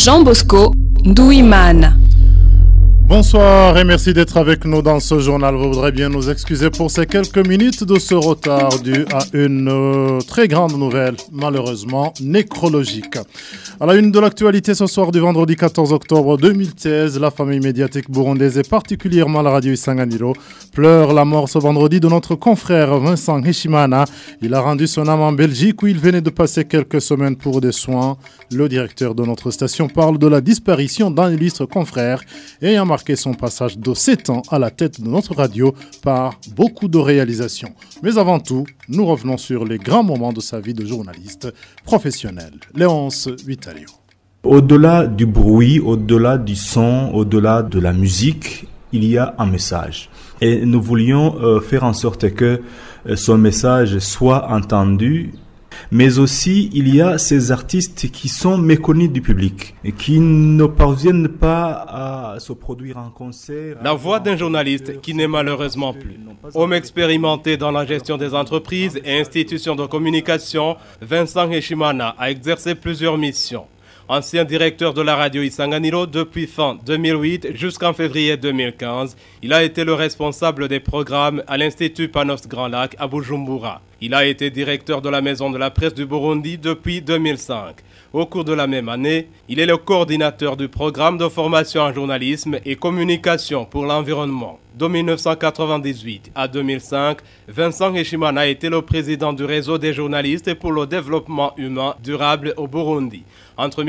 Jean Bosco Douimane. Bonsoir et merci d'être avec nous dans ce journal. Vous voudrez bien nous excuser pour ces quelques minutes de ce retard dû à une très grande nouvelle, malheureusement nécrologique. À la une de l'actualité ce soir du vendredi 14 octobre 2016, la famille médiatique burundaise et particulièrement la radio Isanganiro pleure la mort ce vendredi de notre confrère Vincent Heshimana. Il a rendu son âme en Belgique où il venait de passer quelques semaines pour des soins. Le directeur de notre station parle de la disparition d'un illustre confrère ayant marqué son passage de 7 ans à la tête de notre radio par beaucoup de réalisations. Mais avant tout, nous revenons sur les grands moments de sa vie de journaliste professionnel. Léonce Vitalio. Au-delà du bruit, au-delà du son, au-delà de la musique, il y a un message. Et nous voulions faire en sorte que ce message soit entendu. Mais aussi, il y a ces artistes qui sont méconnus du public et qui ne parviennent pas à se produire en concert. La voix d'un journaliste qui n'est malheureusement plus. Homme expérimenté dans la gestion des entreprises et institutions de communication, Vincent Heshimana a exercé plusieurs missions. Ancien directeur de la radio Isanganiro depuis fin 2008 jusqu'en février 2015, il a été le responsable des programmes à l'Institut Panos Grand Lac à Bujumbura. Il a été directeur de la Maison de la Presse du Burundi depuis 2005. Au cours de la même année, il est le coordinateur du programme de formation en journalisme et communication pour l'environnement. De 1998 à 2005, Vincent Heshimana a été le président du réseau des journalistes pour le développement humain durable au Burundi. Entre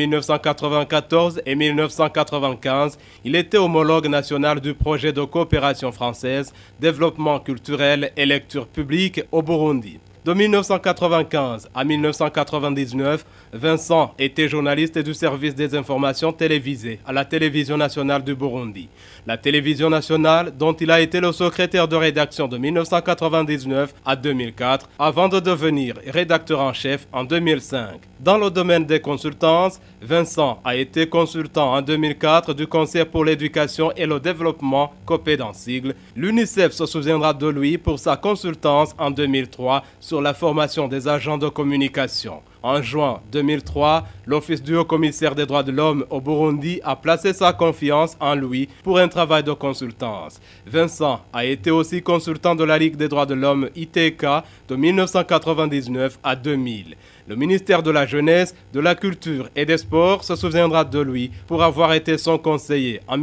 1994 et 1995, il était homologue national du projet de coopération française, développement culturel et lecture publique au Burundi. De 1995 à 1999, Vincent était journaliste du service des informations télévisées à la télévision nationale du Burundi. La télévision nationale dont il a été le secrétaire de rédaction de 1999 à 2004 avant de devenir rédacteur en chef en 2005. Dans le domaine des consultances, Vincent a été consultant en 2004 du Conseil pour l'éducation et le développement, COPED en sigle. L'UNICEF se souviendra de lui pour sa consultance en 2003 sur la formation des agents de communication. En juin 2003, l'Office du Haut-Commissaire des droits de l'homme au Burundi a placé sa confiance en lui pour un travail de consultance. Vincent a été aussi consultant de la Ligue des droits de l'homme ITK de 1999 à 2000. Le ministère de la Jeunesse, de la Culture et des Sports se souviendra de lui pour avoir été son conseiller en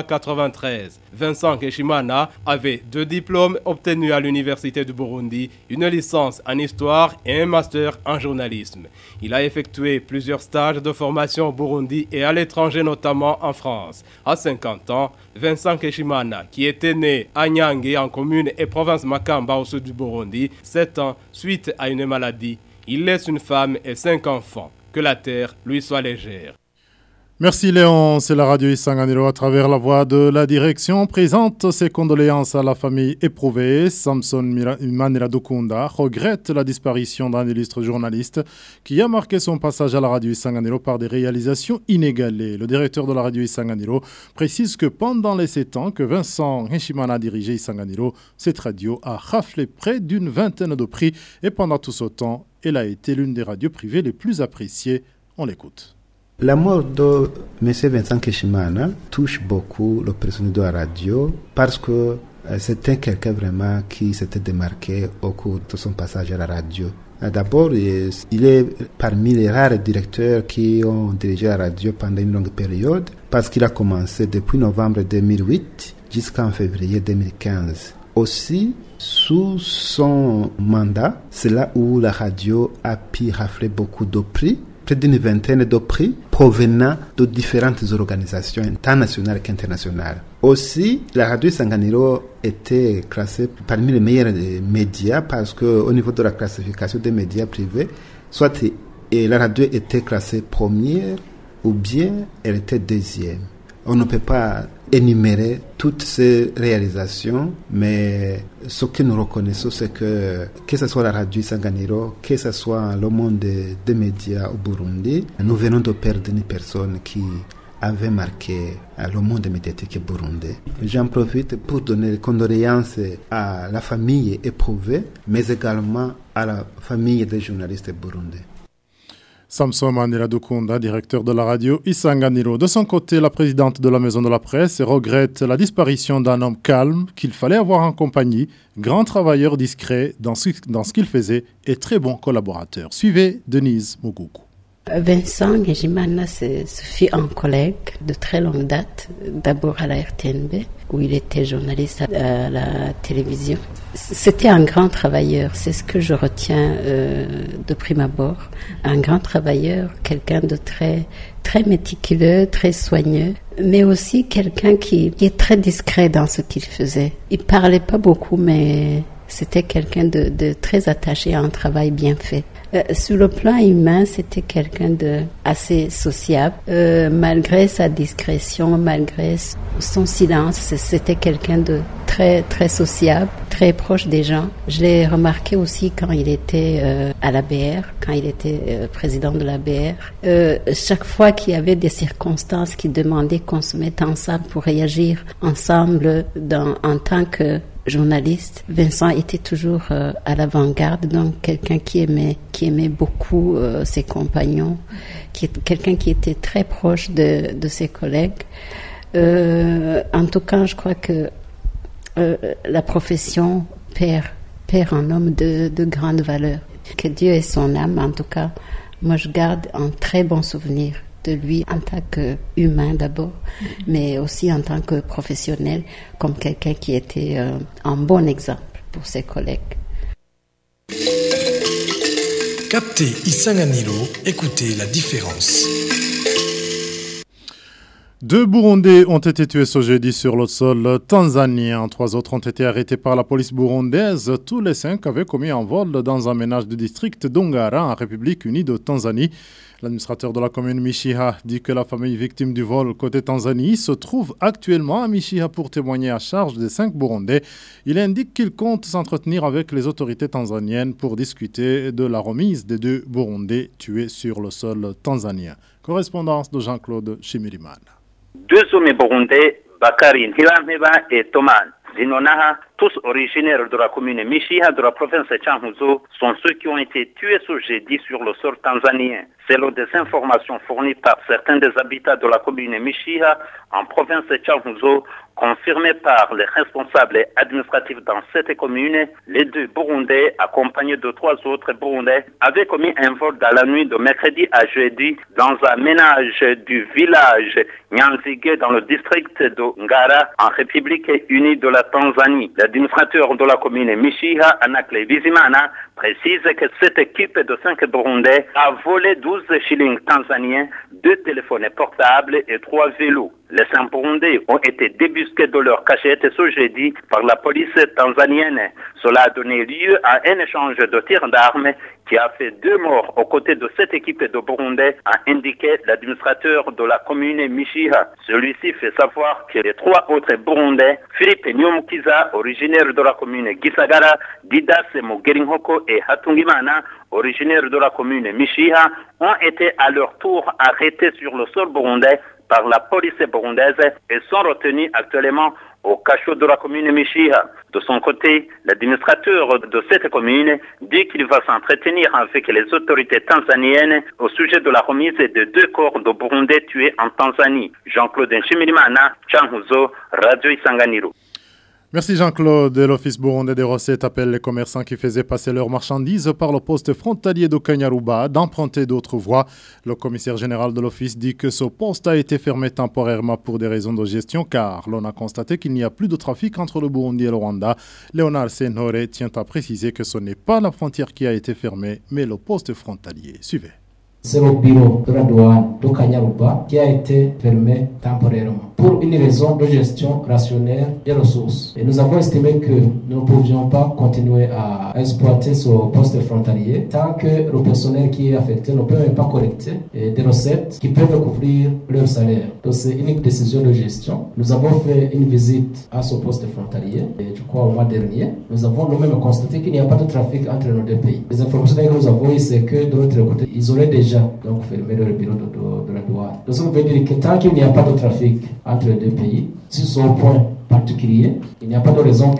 1993. Vincent Heshimana avait 2 diplômes obtenus à l'Université du Burundi, une licence en histoire et un master en journalisme. Il a effectué plusieurs stages de formation au Burundi et à l'étranger, notamment en France. À 50 ans, Vincent Heshimana, qui était né à Nyange en commune et province Makamba au sud du Burundi, 7 ans suite à une maladie. Il laisse une femme et 5 enfants. Que la terre lui soit légère. Merci Léon, c'est la radio Isanganiro à travers la voix de la direction présente ses condoléances à la famille éprouvée. Samson Maniradukunda regrette la disparition d'un illustre journaliste qui a marqué son passage à la radio Isanganiro par des réalisations inégalées. Le directeur de la radio Isanganiro précise que pendant les 7 ans que Vincent Heshimana a dirigé Isanganiro, cette radio a raflé près d'une vingtaine de prix et pendant tout ce temps, elle a été l'une des radios privées les plus appréciées. On l'écoute. La mort de M. Vincent Heshimana touche beaucoup le personnel de la radio parce que c'était quelqu'un vraiment qui s'était démarqué au cours de son passage à la radio. D'abord, il est parmi les rares directeurs qui ont dirigé la radio pendant une longue période parce qu'il a commencé depuis novembre 2008 jusqu'en février 2015. Aussi, sous son mandat, c'est là où la radio a pu rafler beaucoup de prix, près d'une vingtaine de prix provenant de différentes organisations, tant nationales qu'internationales. Aussi, la radio Isanganiro était classée parmi les meilleurs médias parce qu'au niveau de la classification des médias privés, soit la radio était classée première ou bien elle était deuxième. On ne peut pas énumérer toutes ces réalisations, mais ce que nous reconnaissons, c'est que ce soit la radio Isanganiro, que ce soit le monde des médias au Burundi, nous venons de perdre une personne qui avait marqué le monde médiatique burundais. J'en profite pour donner les condoléances à la famille éprouvée, mais également à la famille des journalistes burundais. Samson Mandela Dukunda, directeur de la radio Isanganiro. De son côté, la présidente de la Maison de la Presse regrette la disparition d'un homme calme qu'il fallait avoir en compagnie, grand travailleur discret dans ce qu'il faisait et très bon collaborateur. Suivez Denise Mougoukou. Vincent Ngejimana, ce fut un collègue de très longue date, d'abord à la RTNB, où il était journaliste à la télévision. C'était un grand travailleur, c'est ce que je retiens de prime abord. Un grand travailleur, quelqu'un de très, très méticuleux, très soigneux, mais aussi quelqu'un qui est très discret dans ce qu'il faisait. Il parlait pas beaucoup, mais c'était quelqu'un de très attaché à un travail bien fait. Sur le plan humain, c'était quelqu'un de assez sociable. Malgré sa discrétion, malgré son silence, c'était quelqu'un de très très sociable, très proche des gens. Je l'ai remarqué aussi quand il était à l'ABR, quand il était président de l'ABR. Chaque fois qu'il y avait des circonstances qui demandaient qu'on se mette ensemble pour réagir ensemble en tant que journaliste, Vincent était toujours à l'avant-garde, donc quelqu'un qui aimait beaucoup ses compagnons, quelqu'un qui était très proche de ses collègues. En tout cas, je crois que la profession perd un homme de grande valeur. Que Dieu ait son âme, en tout cas, moi je garde un très bon souvenir de lui en tant qu'humain d'abord, mais aussi en tant que professionnel, comme quelqu'un qui était un bon exemple pour ses collègues. Captez Isanganiro, écoutez la différence. 2 Burundais ont été tués ce jeudi sur le sol tanzanien. 3 autres ont été arrêtés par la police burundaise. Tous les 5 avaient commis un vol dans un ménage du district d'Ongara en République unie de Tanzanie. L'administrateur de la commune Mishiha dit que la famille victime du vol côté Tanzanie se trouve actuellement à Mishiha pour témoigner à charge des 5 Burundais. Il indique qu'il compte s'entretenir avec les autorités tanzaniennes pour discuter de la remise des 2 Burundais tués sur le sol tanzanien. Correspondance de Jean-Claude Chimirimana. 2 hommes burundais, Bakari Ntirameba et Thomas Zinonaha, tous originaires de la commune Mishiha de la province de Changuzo, sont ceux qui ont été tués ce jeudi sur le sol tanzanien. Selon des informations fournies par certains des habitants de la commune Mishiha en province de Changuzo, confirmées par les responsables administratifs dans cette commune, les 2 Burundais, accompagnés de 3 autres Burundais, avaient commis un vol dans la nuit de mercredi à jeudi dans un ménage du village Nyanzige dans le district de Ngara en République unie de la Tanzanie. L'administrateur de la commune Mishiha, Anakle Bizimana, précise que cette équipe de 5 Burundais a volé 12 shillings tanzaniens, 2 téléphones portables et 3 vélos. Les 5 Burundais ont été débusqués de leur cachette ce jeudi par la police tanzanienne. Cela a donné lieu à un échange de tirs d'armes qui a fait 2 morts aux côtés de cette équipe de Burundais, a indiqué l'administrateur de la commune Mishiha. Celui-ci fait savoir que les 3 autres Burundais, Philippe Nyomkiza, originaire de la commune Gisagara, Didas Mugerinhoko et Hatungimana, originaire de la commune Mishiha, ont été à leur tour arrêtés sur le sol burundais par la police burundaise et sont retenus actuellement au cachot de la commune Mishiha. De son côté, l'administrateur de cette commune dit qu'il va s'entretenir avec les autorités tanzaniennes au sujet de la remise de 2 corps de Burundais tués en Tanzanie. Jean-Claude Nshimirimana, Changuzo, Radio Isanganiro. Merci Jean-Claude. L'Office burundais des recettes appelle les commerçants qui faisaient passer leurs marchandises par le poste frontalier de Kanyaruba d'emprunter d'autres voies. Le commissaire général de l'Office dit que ce poste a été fermé temporairement pour des raisons de gestion car l'on a constaté qu'il n'y a plus de trafic entre le Burundi et le Rwanda. Léonard Senhore tient à préciser que ce n'est pas la frontière qui a été fermée mais le poste frontalier. Suivez. C'est le bureau de la douane de Kanyaruba qui a été fermé temporairement pour une raison de gestion rationnelle des ressources. Et nous avons estimé que nous ne pouvions pas continuer à exploiter ce poste frontalier tant que le personnel qui est affecté ne peut même pas collecter des recettes qui peuvent couvrir leur salaire. Donc c'est une décision de gestion. Nous avons fait une visite à ce poste frontalier, et je crois au mois dernier. Nous avons nous-mêmes constaté qu'il n'y a pas de trafic entre nos 2 pays. Les informations que nous avons eues, c'est que de l'autre côté, ils auraient déjà donc fermé le bureau de la douane. Donc ça veut dire que tant qu'il n'y a pas de trafic entre les 2 pays, sur ce point particulier, il n'y a pas de raison que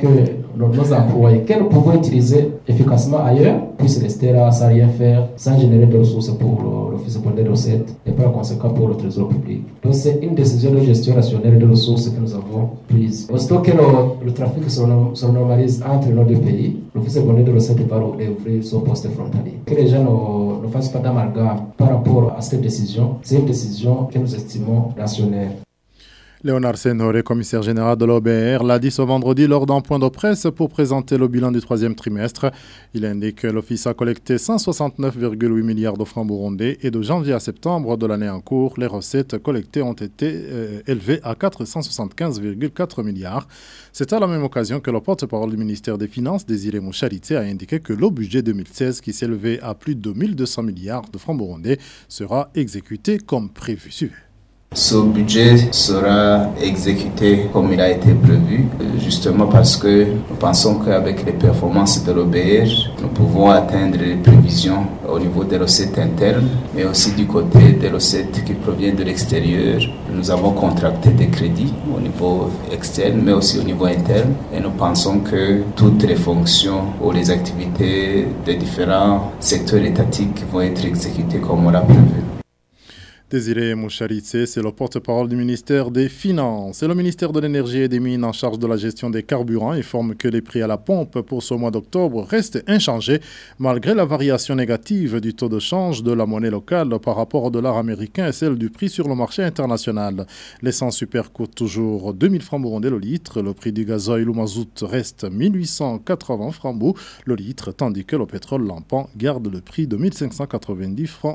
nos employés que nous pouvons utiliser efficacement ailleurs puissent rester là sans rien faire, sans générer de ressources pour l'Office de recettes et par conséquent pour le trésor public. Donc c'est une décision de gestion rationnelle de ressources que nous avons prise. Aussitôt que le trafic se normalise entre nos deux pays, l'Office de recettes va ouvrir son poste frontalier. Que les gens ne fassent pas d'amalgame par rapport à cette décision, c'est une décision que nous estimons rationnelle. Léonard Senghoré, commissaire général de l'OBR, l'a dit ce vendredi lors d'un point de presse pour présenter le bilan du troisième trimestre. Il indique que l'Office a collecté 169,8 milliards de francs burundais et de janvier à septembre de l'année en cours, les recettes collectées ont été élevées à 475,4 milliards. C'est à la même occasion que le porte-parole du ministère des Finances, Désiré Moucharitse, a indiqué que le budget 2016, qui s'élevait à plus de 1200 milliards de francs burundais, sera exécuté comme prévu. Suivez. Ce budget sera exécuté comme il a été prévu, justement parce que nous pensons qu'avec les performances de l'OBR, nous pouvons atteindre les prévisions au niveau des recettes internes, mais aussi du côté des recettes qui proviennent de l'extérieur. Nous avons contracté des crédits au niveau externe, mais aussi au niveau interne, et nous pensons que toutes les fonctions ou les activités des différents secteurs étatiques vont être exécutées comme on l'a prévu. Désiré Moucharitse, c'est le porte-parole du ministère des Finances. Et le ministère de l'Énergie et des Mines en charge de la gestion des carburants informe que les prix à la pompe pour ce mois d'octobre restent inchangés malgré la variation négative du taux de change de la monnaie locale par rapport au dollar américain et celle du prix sur le marché international. L'essence super coûte toujours 2000 francs burundais le litre. Le prix du gazoil ou mazout reste 1880 francs le litre, tandis que le pétrole lampant garde le prix de 1590 francs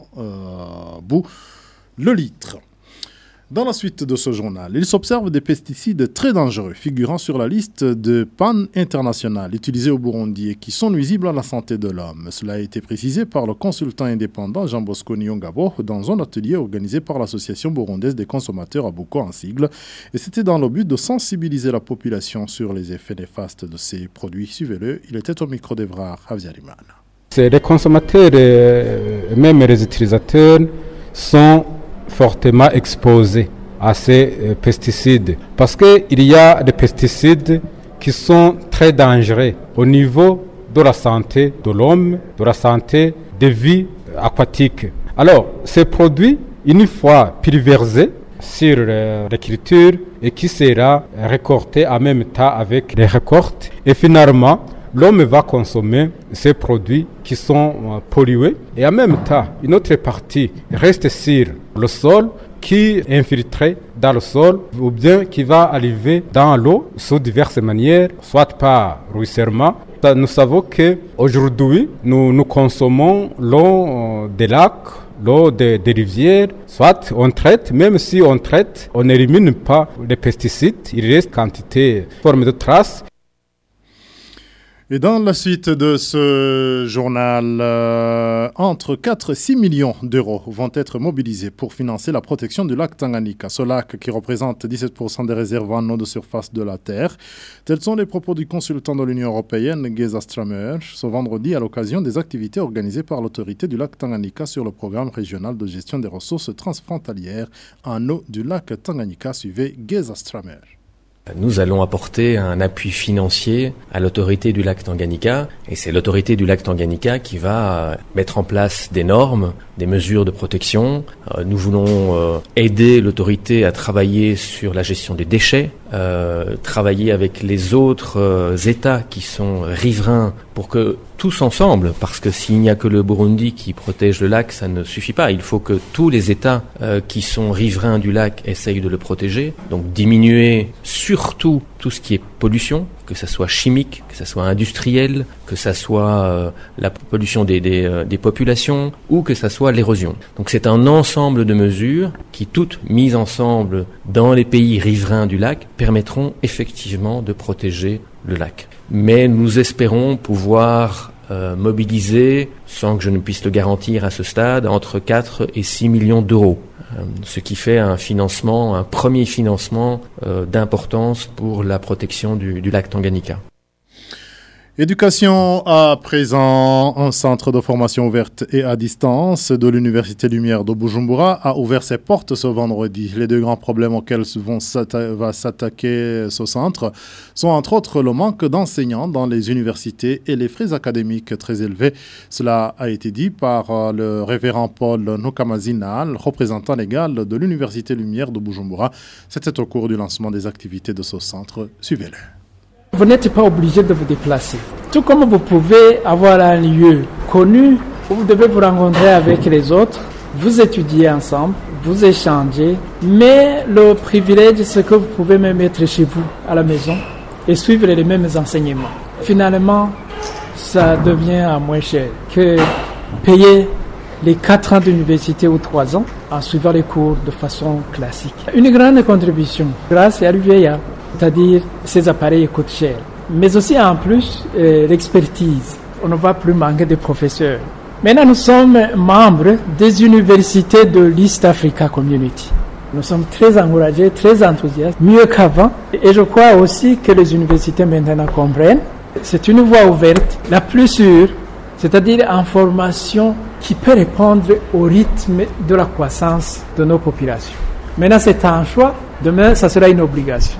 le litre. Dans la suite de ce journal, il s'observe des pesticides très dangereux figurant sur la liste de panne internationale utilisés au Burundi et qui sont nuisibles à la santé de l'homme. Cela a été précisé par le consultant indépendant Jean Bosco Nyongabo dans un atelier organisé par l'Association burundaise des consommateurs à Buko en sigle. Et c'était dans le but de sensibiliser la population sur les effets néfastes de ces produits. Suivez-le, il était au micro d'Evrard Havziariman. Les consommateurs et même les utilisateurs sont fortement exposés à ces pesticides parce qu'il y a des pesticides qui sont très dangereux au niveau de la santé de l'homme, de la santé des vies aquatiques. Alors, ces produits, une fois pulvérisés sur l'écriture et qui sera récolté en même temps avec les récoltes, et finalement, l'homme va consommer ces produits qui sont pollués et en même temps, une autre partie reste sur le sol qui est infiltré dans le sol ou bien qui va arriver dans l'eau sous diverses manières, soit par ruissellement. Nous savons qu'aujourd'hui, nous consommons l'eau des lacs, l'eau des rivières, soit on traite, même si on traite, on n'élimine pas les pesticides, il reste quantité, forme de traces. Et dans la suite de ce journal, entre 4 et 6 millions d'euros vont être mobilisés pour financer la protection du lac Tanganyika. Ce lac qui représente 17% des réserves en eau de surface de la Terre. Tels sont les propos du consultant de l'Union européenne, Geza Stramer, ce vendredi à l'occasion des activités organisées par l'autorité du lac Tanganyika sur le programme régional de gestion des ressources transfrontalières en eau du lac Tanganyika. Suivez Geza Stramer. Nous allons apporter un appui financier à l'autorité du lac Tanganyika et c'est l'autorité du lac Tanganyika qui va mettre en place des normes, des mesures de protection. Nous voulons aider l'autorité à travailler sur la gestion des déchets, travailler avec les autres États qui sont riverains pour que tous ensemble, parce que s'il n'y a que le Burundi qui protège le lac, ça ne suffit pas. Il faut que tous les États qui sont riverains du lac essayent de le protéger. Donc diminuer surtout tout ce qui est pollution, que ça soit chimique, que ça soit industriel, que ça soit la pollution des populations ou que ça soit l'érosion. Donc c'est un ensemble de mesures qui, toutes mises ensemble dans les pays riverains du lac, permettront effectivement de protéger le lac. Mais nous espérons pouvoir mobiliser, sans que je ne puisse le garantir à ce stade, entre 4 et 6 millions d'euros. Ce qui fait un premier financement d'importance pour la protection du lac Tanganyika. Éducation à présent, un centre de formation ouverte et à distance de l'Université Lumière de Bujumbura a ouvert ses portes ce vendredi. Les deux grands problèmes auxquels va s'attaquer ce centre sont entre autres le manque d'enseignants dans les universités et les frais académiques très élevés. Cela a été dit par le révérend Paul Nokamazinal, représentant légal de l'Université Lumière de Bujumbura. C'était au cours du lancement des activités de ce centre. Suivez-le. Vous n'êtes pas obligé de vous déplacer. Tout comme vous pouvez avoir un lieu connu où vous devez vous rencontrer avec les autres, vous étudiez ensemble, vous échangez, mais le privilège, c'est que vous pouvez même être chez vous, à la maison, et suivre les mêmes enseignements. Finalement, ça devient à moins cher que payer les 4 ans d'université ou 3 ans en suivant les cours de façon classique. Une grande contribution grâce à l'UVA. C'est-à-dire ces appareils coûtent cher. Mais aussi en plus, l'expertise. On ne va plus manquer de professeurs. Maintenant, nous sommes membres des universités de l'East Africa Community. Nous sommes très encouragés, très enthousiastes, mieux qu'avant. Et je crois aussi que les universités maintenant comprennent. C'est une voie ouverte, la plus sûre, c'est-à-dire en formation qui peut répondre au rythme de la croissance de nos populations. Maintenant, c'est un choix. Demain, ça sera une obligation.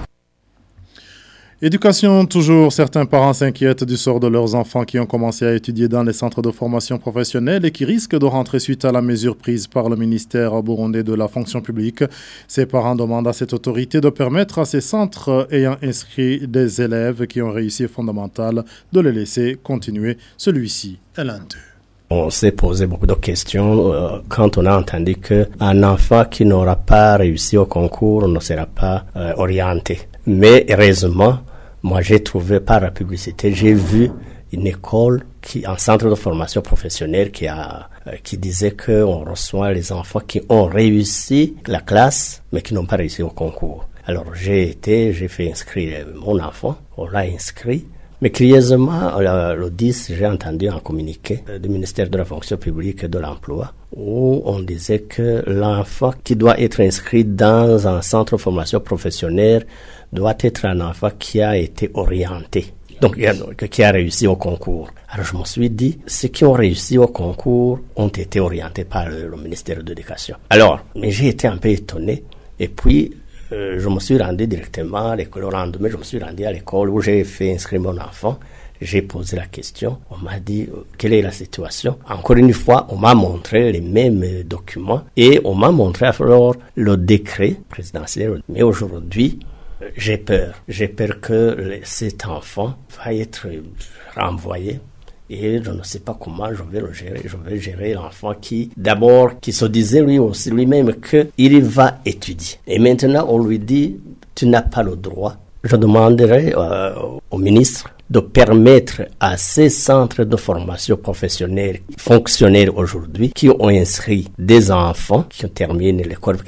Éducation, toujours, certains parents s'inquiètent du sort de leurs enfants qui ont commencé à étudier dans les centres de formation professionnelle et qui risquent de rentrer suite à la mesure prise par le ministère burundais de la fonction publique. Ces parents demandent à cette autorité de permettre à ces centres ayant inscrit des élèves qui ont réussi au fondamental de les laisser continuer. Celui-ci est l'un d'eux. On s'est posé beaucoup de questions quand on a entendu qu'un enfant qui n'aura pas réussi au concours ne sera pas orienté. Mais heureusement, moi j'ai trouvé par la publicité, j'ai vu une école, un centre de formation professionnelle qui disait qu'on reçoit les enfants qui ont réussi la classe mais qui n'ont pas réussi au concours. Alors j'ai fait inscrire mon enfant, on l'a inscrit. Mais curieusement, le 10, j'ai entendu un communiqué du ministère de la fonction publique et de l'emploi où on disait que l'enfant qui doit être inscrit dans un centre de formation professionnelle doit être un enfant qui a été orienté, donc qui a réussi au concours. Alors je me suis dit, ceux qui ont réussi au concours ont été orientés par le ministère de l'Éducation. Alors, mais j'ai été un peu étonné et puis je me suis rendu directement à l'école. Le lendemain, je me suis rendu à l'école où j'ai fait inscrire mon enfant. J'ai posé la question. On m'a dit quelle est la situation. Encore une fois, on m'a montré les mêmes documents et on m'a montré alors le décret présidentiel. Mais aujourd'hui, j'ai peur. J'ai peur que cet enfant va être renvoyé. Et je ne sais pas comment je vais le gérer. Je vais gérer l'enfant qui se disait lui-même qu'il va étudier. Et maintenant, on lui dit, tu n'as pas le droit. Je demanderai au ministre de permettre à ces centres de formation professionnelle fonctionnels aujourd'hui qui ont inscrit des enfants qui ont terminé l'école,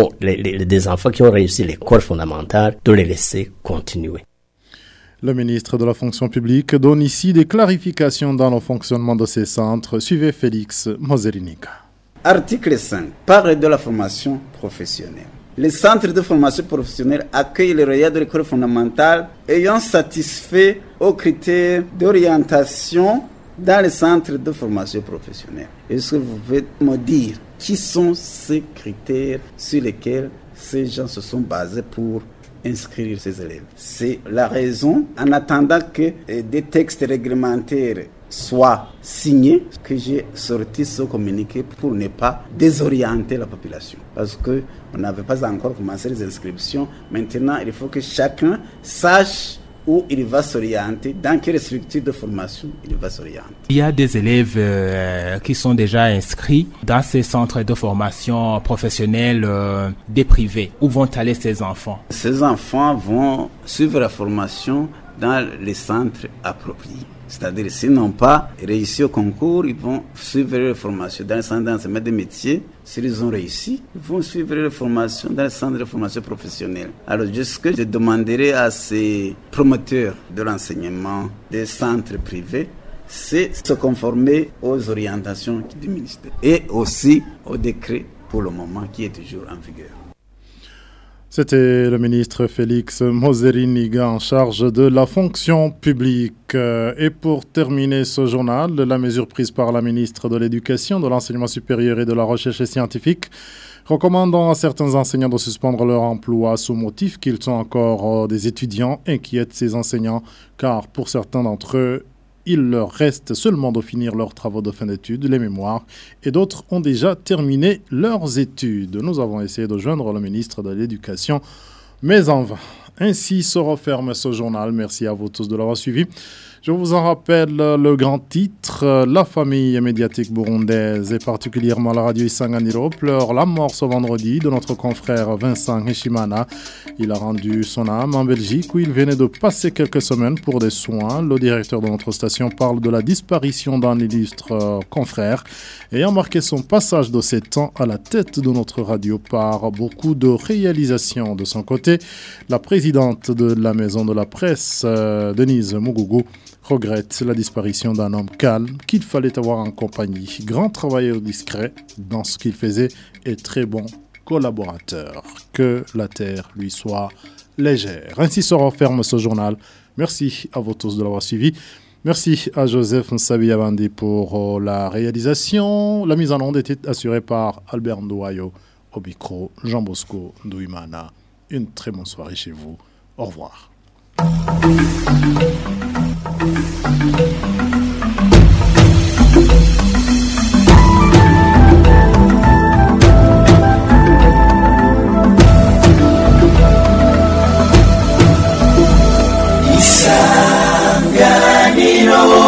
des enfants qui ont réussi l'école fondamentale, de les laisser continuer. Le ministre de la fonction publique donne ici des clarifications dans le fonctionnement de ces centres. Suivez Félix Mozerinica. Article 5 parle de la formation professionnelle. Les centres de formation professionnelle accueillent les lauréats de l'école fondamentale ayant satisfait aux critères d'orientation dans les centres de formation professionnelle. Est-ce que vous pouvez me dire qui sont ces critères sur lesquels ces gens se sont basés pour inscrire ses élèves? C'est la raison, en attendant que des textes réglementaires soient signés, que j'ai sorti ce communiqué pour ne pas désorienter la population. Parce qu'on n'avait pas encore commencé les inscriptions. Maintenant, il faut que chacun sache où il va s'orienter, dans quelle structure de formation il va s'orienter. Il y a des élèves qui sont déjà inscrits dans ces centres de formation professionnelle des privés. Où vont aller ces enfants? Ces enfants vont suivre la formation dans les centres appropriés. C'est-à-dire, s'ils n'ont pas réussi au concours, ils vont suivre la formation dans les centres d'enseignement des métiers. S'ils ont réussi, ils vont suivre la formation dans les centres de formation professionnelle. Alors, ce que je demanderai à ces promoteurs de l'enseignement des centres privés, c'est se conformer aux orientations du ministère et aussi au décret pour le moment qui est toujours en vigueur. C'était le ministre Félix Moseriniga en charge de la fonction publique. Et pour terminer ce journal, la mesure prise par la ministre de l'Éducation, de l'Enseignement supérieur et de la Recherche scientifique recommandant à certains enseignants de suspendre leur emploi sous motif qu'ils sont encore des étudiants, inquiète ces enseignants car pour certains d'entre eux, il leur reste seulement de finir leurs travaux de fin d'études, les mémoires, et d'autres ont déjà terminé leurs études. Nous avons essayé de joindre le ministre de l'Éducation, mais en vain. Ainsi se referme ce journal. Merci à vous tous de l'avoir suivi. Je vous en rappelle le grand titre. La famille médiatique burundaise et particulièrement la radio Isanganiro pleure la mort ce vendredi de notre confrère Vincent Heshimana. Il a rendu son âme en Belgique où il venait de passer quelques semaines pour des soins. Le directeur de notre station parle de la disparition d'un illustre confrère ayant marqué son passage de 7 ans à la tête de notre radio par beaucoup de réalisations. De son côté, la présidente de la maison de la presse, Denise Mugugu, regrette la disparition d'un homme calme qu'il fallait avoir en compagnie. Grand travailleur discret dans ce qu'il faisait et très bon collaborateur. Que la terre lui soit légère. Ainsi se referme ce journal. Merci à vous tous de l'avoir suivi. Merci à Joseph Nsabiyabandi pour la réalisation. La mise en onde était assurée par Albert Ndouayo. Au micro, Jean Bosco Ndouimana. Une très bonne soirée chez vous. Au revoir. Isanganiro.